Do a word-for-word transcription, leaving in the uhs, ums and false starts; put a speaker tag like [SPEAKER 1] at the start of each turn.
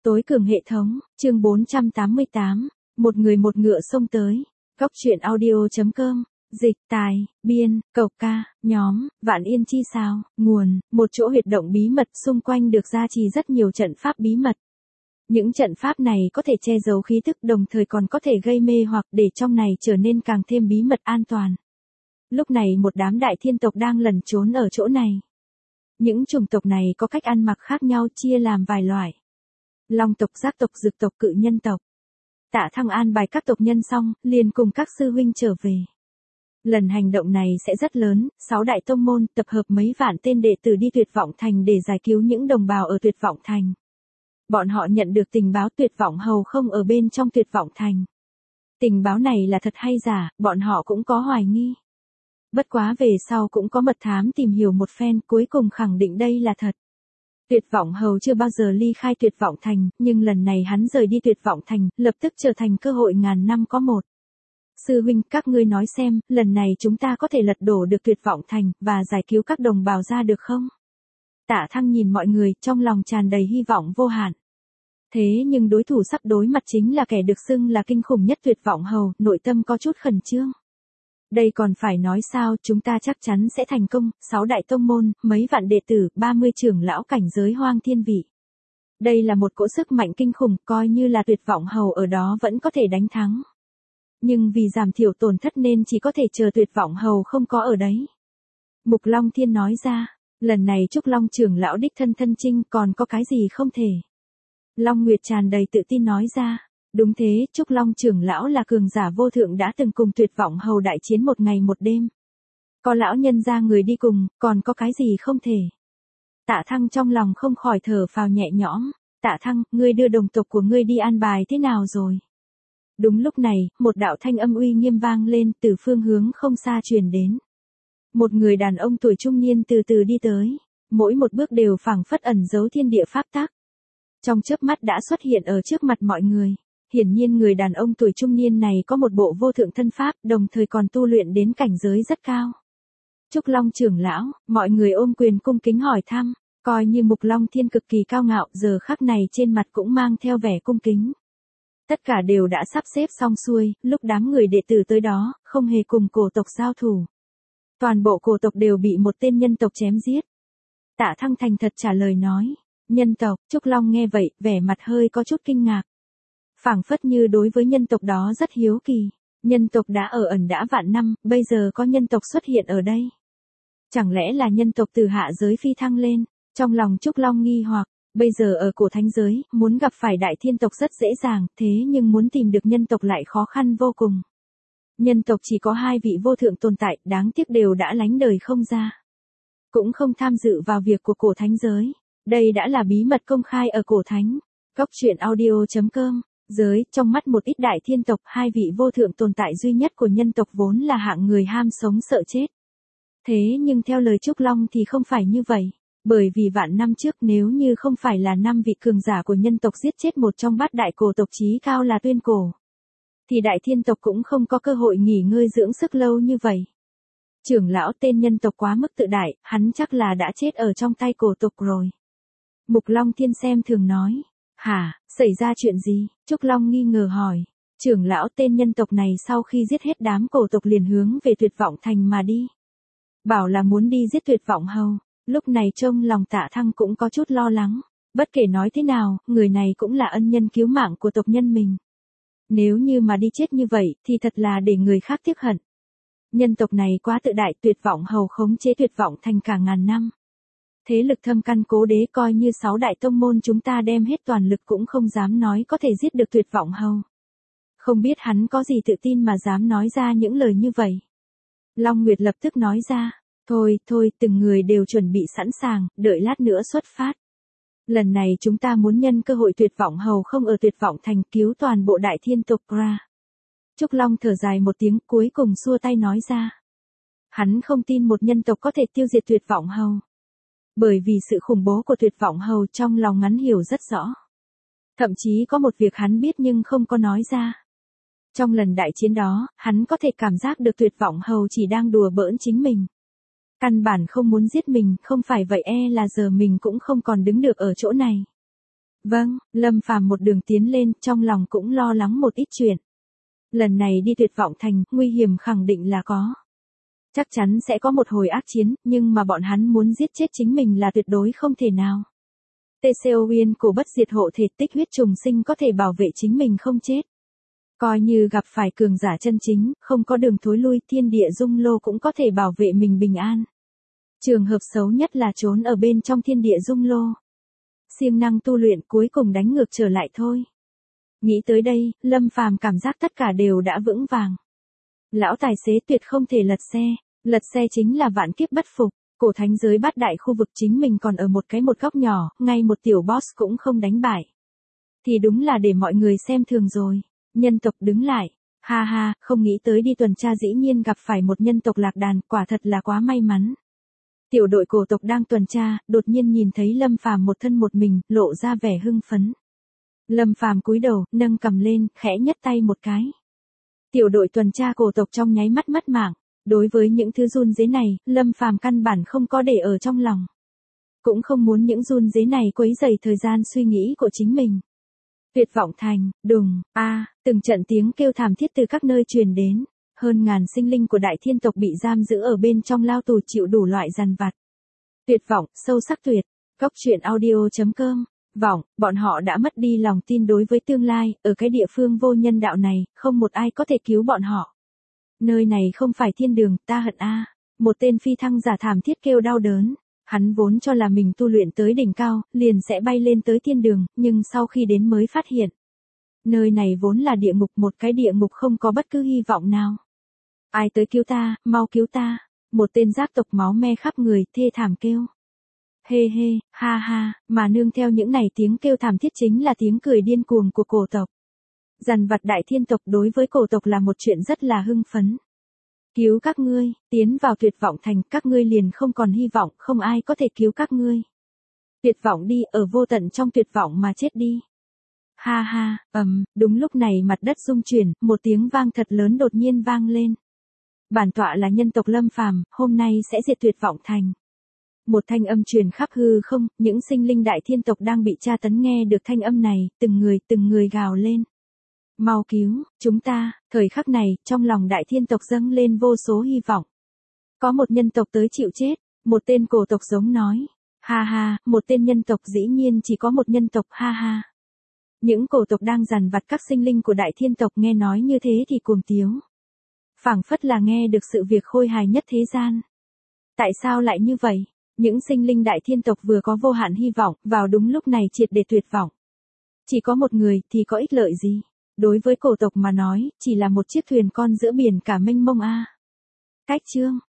[SPEAKER 1] Tối cường hệ thống, chương bốn trăm tám mươi tám, một người một ngựa xông tới. Góc truyện audio.com, dịch, tài, biên, cộc ca, nhóm, Vạn Yên chi sao, nguồn, một chỗ huyệt động bí mật xung quanh được gia trì rất nhiều trận pháp bí mật. Những trận pháp này có thể che giấu khí tức đồng thời còn có thể gây mê hoặc để trong này trở nên càng thêm bí mật an toàn. Lúc này một đám đại thiên tộc đang lẩn trốn ở chỗ này. Những chủng tộc này có cách ăn mặc khác nhau chia làm vài loại. Long tộc, giác tộc, dược tộc, cự nhân tộc. Tạ Thăng an bài các tộc nhân xong, liền cùng các sư huynh trở về. Lần hành động này sẽ rất lớn, sáu đại tông môn tập hợp mấy vạn tên đệ tử đi Tuyệt Vọng Thành để giải cứu những đồng bào ở Tuyệt Vọng Thành. Bọn họ nhận được tình báo Tuyệt Vọng Hầu không ở bên trong Tuyệt Vọng Thành. Tình báo này là thật hay giả, bọn họ cũng có hoài nghi. Bất quá về sau cũng có mật thám tìm hiểu một phen, cuối cùng khẳng định đây là thật. Tuyệt Vọng Hầu chưa bao giờ ly khai Tuyệt Vọng Thành, nhưng lần này hắn rời đi Tuyệt Vọng Thành, lập tức trở thành cơ hội ngàn năm có một. Sư huynh, các ngươi nói xem, lần này chúng ta có thể lật đổ được Tuyệt Vọng Thành, và giải cứu các đồng bào ra được không? Tạ Thăng nhìn mọi người, trong lòng tràn đầy hy vọng vô hạn. Thế nhưng đối thủ sắp đối mặt chính là kẻ được xưng là kinh khủng nhất Tuyệt Vọng Hầu, nội tâm có chút khẩn trương. Đây còn phải nói sao, chúng ta chắc chắn sẽ thành công, sáu đại tông môn, mấy vạn đệ tử, ba mươi trưởng lão cảnh giới hoang thiên vị. Đây là một cỗ sức mạnh kinh khủng, coi như là Tuyệt Vọng Hầu ở đó vẫn có thể đánh thắng. Nhưng vì giảm thiểu tổn thất nên chỉ có thể chờ Tuyệt Vọng Hầu không có ở đấy. Mục Long Thiên nói ra, lần này Trúc Long trưởng lão đích thân thân chinh còn có cái gì không thể. Long Nguyệt tràn đầy tự tin nói ra. Đúng thế, Trúc Long trưởng lão là cường giả vô thượng đã từng cùng Tuyệt Vọng Hầu đại chiến một ngày một đêm. Có lão nhân ra người đi cùng, còn có cái gì không thể. Tạ Thăng trong lòng không khỏi thở phào nhẹ nhõm. Tạ Thăng, ngươi đưa đồng tộc của ngươi đi an bài thế nào rồi? Đúng lúc này, một đạo thanh âm uy nghiêm vang lên từ phương hướng không xa truyền đến. Một người đàn ông tuổi trung niên từ từ đi tới. Mỗi một bước đều phảng phất ẩn giấu thiên địa pháp tắc. Trong chớp mắt đã xuất hiện ở trước mặt mọi người. Hiển nhiên người đàn ông tuổi trung niên này có một bộ vô thượng thân pháp, đồng thời còn tu luyện đến cảnh giới rất cao. Trúc Long trưởng lão, mọi người ôm quyền cung kính hỏi thăm, coi như Mục Long Thiên cực kỳ cao ngạo, giờ khắc này trên mặt cũng mang theo vẻ cung kính. Tất cả đều đã sắp xếp xong xuôi, lúc đám người đệ tử tới đó, không hề cùng cổ tộc giao thủ. Toàn bộ cổ tộc đều bị một tên nhân tộc chém giết. Tạ Thăng thành thật trả lời nói, nhân tộc, Trúc Long nghe vậy, vẻ mặt hơi có chút kinh ngạc. Phảng phất như đối với nhân tộc đó rất hiếu kỳ. Nhân tộc đã ở ẩn đã vạn năm, bây giờ có nhân tộc xuất hiện ở đây. Chẳng lẽ là nhân tộc từ hạ giới phi thăng lên? Trong lòng Trúc Long nghi hoặc, bây giờ ở cổ thánh giới, muốn gặp phải đại thiên tộc rất dễ dàng, thế nhưng muốn tìm được nhân tộc lại khó khăn vô cùng. Nhân tộc chỉ có hai vị vô thượng tồn tại, đáng tiếc đều đã lánh đời không ra. Cũng không tham dự vào việc của cổ thánh giới. Đây đã là bí mật công khai ở cổ thánh. Góc truyện audio.com. Giới, trong mắt một ít đại thiên tộc, hai vị vô thượng tồn tại duy nhất của nhân tộc vốn là hạng người ham sống sợ chết. Thế nhưng theo lời Trúc Long thì không phải như vậy. Bởi vì vạn năm trước nếu như không phải là năm vị cường giả của nhân tộc giết chết một trong bát đại cổ tộc chí cao là Tuyên Cổ, thì đại thiên tộc cũng không có cơ hội nghỉ ngơi dưỡng sức lâu như vậy. Trưởng lão tên nhân tộc quá mức tự đại, hắn chắc là đã chết ở trong tay cổ tộc rồi. Mục Long Thiên xem thường nói. Hả, xảy ra chuyện gì? Trúc Long nghi ngờ hỏi. Trưởng lão tên nhân tộc này sau khi giết hết đám cổ tộc liền hướng về Tuyệt Vọng Thành mà đi. Bảo là muốn đi giết Tuyệt Vọng Hầu. Lúc này trông lòng Tạ Thăng cũng có chút lo lắng. Bất kể nói thế nào, người này cũng là ân nhân cứu mạng của tộc nhân mình. Nếu như mà đi chết như vậy thì thật là để người khác tiếc hận. Nhân tộc này quá tự đại, Tuyệt Vọng Hầu khống chế Tuyệt Vọng Thành cả ngàn năm. Thế lực thâm căn cố đế, coi như sáu đại tông môn chúng ta đem hết toàn lực cũng không dám nói có thể giết được Tuyệt Vọng Hầu. Không biết hắn có gì tự tin mà dám nói ra những lời như vậy. Long Nguyệt lập tức nói ra, thôi, thôi, từng người đều chuẩn bị sẵn sàng, đợi lát nữa xuất phát. Lần này chúng ta muốn nhân cơ hội Tuyệt Vọng Hầu không ở Tuyệt Vọng Thành cứu toàn bộ đại thiên tộc ra. Trúc Long thở dài một tiếng cuối cùng xua tay nói ra. Hắn không tin một nhân tộc có thể tiêu diệt Tuyệt Vọng Hầu. Bởi vì sự khủng bố của Tuyệt Vọng Hầu trong lòng hắn hiểu rất rõ. Thậm chí có một việc hắn biết nhưng không có nói ra. Trong lần đại chiến đó, hắn có thể cảm giác được Tuyệt Vọng Hầu chỉ đang đùa bỡn chính mình. Căn bản không muốn giết mình, không phải vậy e là giờ mình cũng không còn đứng được ở chỗ này. Vâng, Lâm Phàm một đường tiến lên, trong lòng cũng lo lắng một ít chuyện. Lần này đi Tuyệt Vọng Thành, nguy hiểm khẳng định là có. Chắc chắn sẽ có một hồi ác chiến, nhưng mà bọn hắn muốn giết chết chính mình là tuyệt đối không thể nào. tê xê o Uyên cổ bất diệt hộ thể tích huyết trùng sinh có thể bảo vệ chính mình không chết. Coi như gặp phải cường giả chân chính, không có đường thối lui, thiên địa dung lô cũng có thể bảo vệ mình bình an. Trường hợp xấu nhất là trốn ở bên trong thiên địa dung lô. Siêng năng tu luyện cuối cùng đánh ngược trở lại thôi. Nghĩ tới đây, Lâm Phàm cảm giác tất cả đều đã vững vàng. Lão tài xế tuyệt không thể lật xe, lật xe chính là vạn kiếp bất phục. Cổ thánh giới bát đại khu vực chính mình còn ở một cái một góc nhỏ, ngay một tiểu boss cũng không đánh bại. Thì đúng là để mọi người xem thường rồi. Nhân tộc đứng lại, ha ha, không nghĩ tới đi tuần tra dĩ nhiên gặp phải một nhân tộc lạc đàn, quả thật là quá may mắn. Tiểu đội cổ tộc đang tuần tra, đột nhiên nhìn thấy Lâm Phàm một thân một mình, lộ ra vẻ hưng phấn. Lâm Phàm cúi đầu, nâng cầm lên, khẽ nhấc tay một cái. Tiểu đội tuần tra cổ tộc trong nháy mắt mất mạng. Đối với những thứ run rế này, Lâm Phàm căn bản không có để ở trong lòng. Cũng không muốn những run rế này quấy rầy thời gian suy nghĩ của chính mình. Tuyệt Vọng Thành, đùng, a, à, từng trận tiếng kêu thảm thiết từ các nơi truyền đến. Hơn ngàn sinh linh của đại thiên tộc bị giam giữ ở bên trong lao tù chịu đủ loại dằn vặt. Tuyệt vọng, sâu sắc tuyệt. Góc truyện audio chấm com. Vọng, bọn họ đã mất đi lòng tin đối với tương lai, ở cái địa phương vô nhân đạo này, không một ai có thể cứu bọn họ. Nơi này không phải thiên đường, ta hận a. Một tên phi thăng giả thảm thiết kêu đau đớn. Hắn vốn cho là mình tu luyện tới đỉnh cao, liền sẽ bay lên tới thiên đường, nhưng sau khi đến mới phát hiện. Nơi này vốn là địa ngục, một cái địa ngục không có bất cứ hy vọng nào. Ai tới cứu ta, mau cứu ta. Một tên giác tộc máu me khắp người, thê thảm kêu. Hê hê, ha ha, mà nương theo những này tiếng kêu thảm thiết chính là tiếng cười điên cuồng của cổ tộc. Dằn vặt đại thiên tộc đối với cổ tộc là một chuyện rất là hưng phấn. Cứu các ngươi, tiến vào Tuyệt Vọng Thành, các ngươi liền không còn hy vọng, không ai có thể cứu các ngươi. Tuyệt vọng đi, ở vô tận trong tuyệt vọng mà chết đi. Ha ha, ầm, um, đúng lúc này mặt đất rung chuyển, một tiếng vang thật lớn đột nhiên vang lên. Bản tọa là nhân tộc Lâm Phàm, hôm nay sẽ diệt Tuyệt Vọng Thành. Một thanh âm truyền khắp hư không, những sinh linh đại thiên tộc đang bị tra tấn nghe được thanh âm này, từng người từng người gào lên. Mau cứu, chúng ta, thời khắc này, trong lòng đại thiên tộc dâng lên vô số hy vọng. Có một nhân tộc tới chịu chết, một tên cổ tộc giống nói. Ha ha, một tên nhân tộc dĩ nhiên chỉ có một nhân tộc, ha ha. Những cổ tộc đang dằn vặt các sinh linh của đại thiên tộc nghe nói như thế thì cuồng tiếu. Phảng phất là nghe được sự việc khôi hài nhất thế gian. Tại sao lại như vậy? Những sinh linh đại thiên tộc vừa có vô hạn hy vọng, vào đúng lúc này triệt để tuyệt vọng. Chỉ có một người thì có ích lợi gì? Đối với cổ tộc mà nói, chỉ là một chiếc thuyền con giữa biển cả mênh mông a. À. Cách chương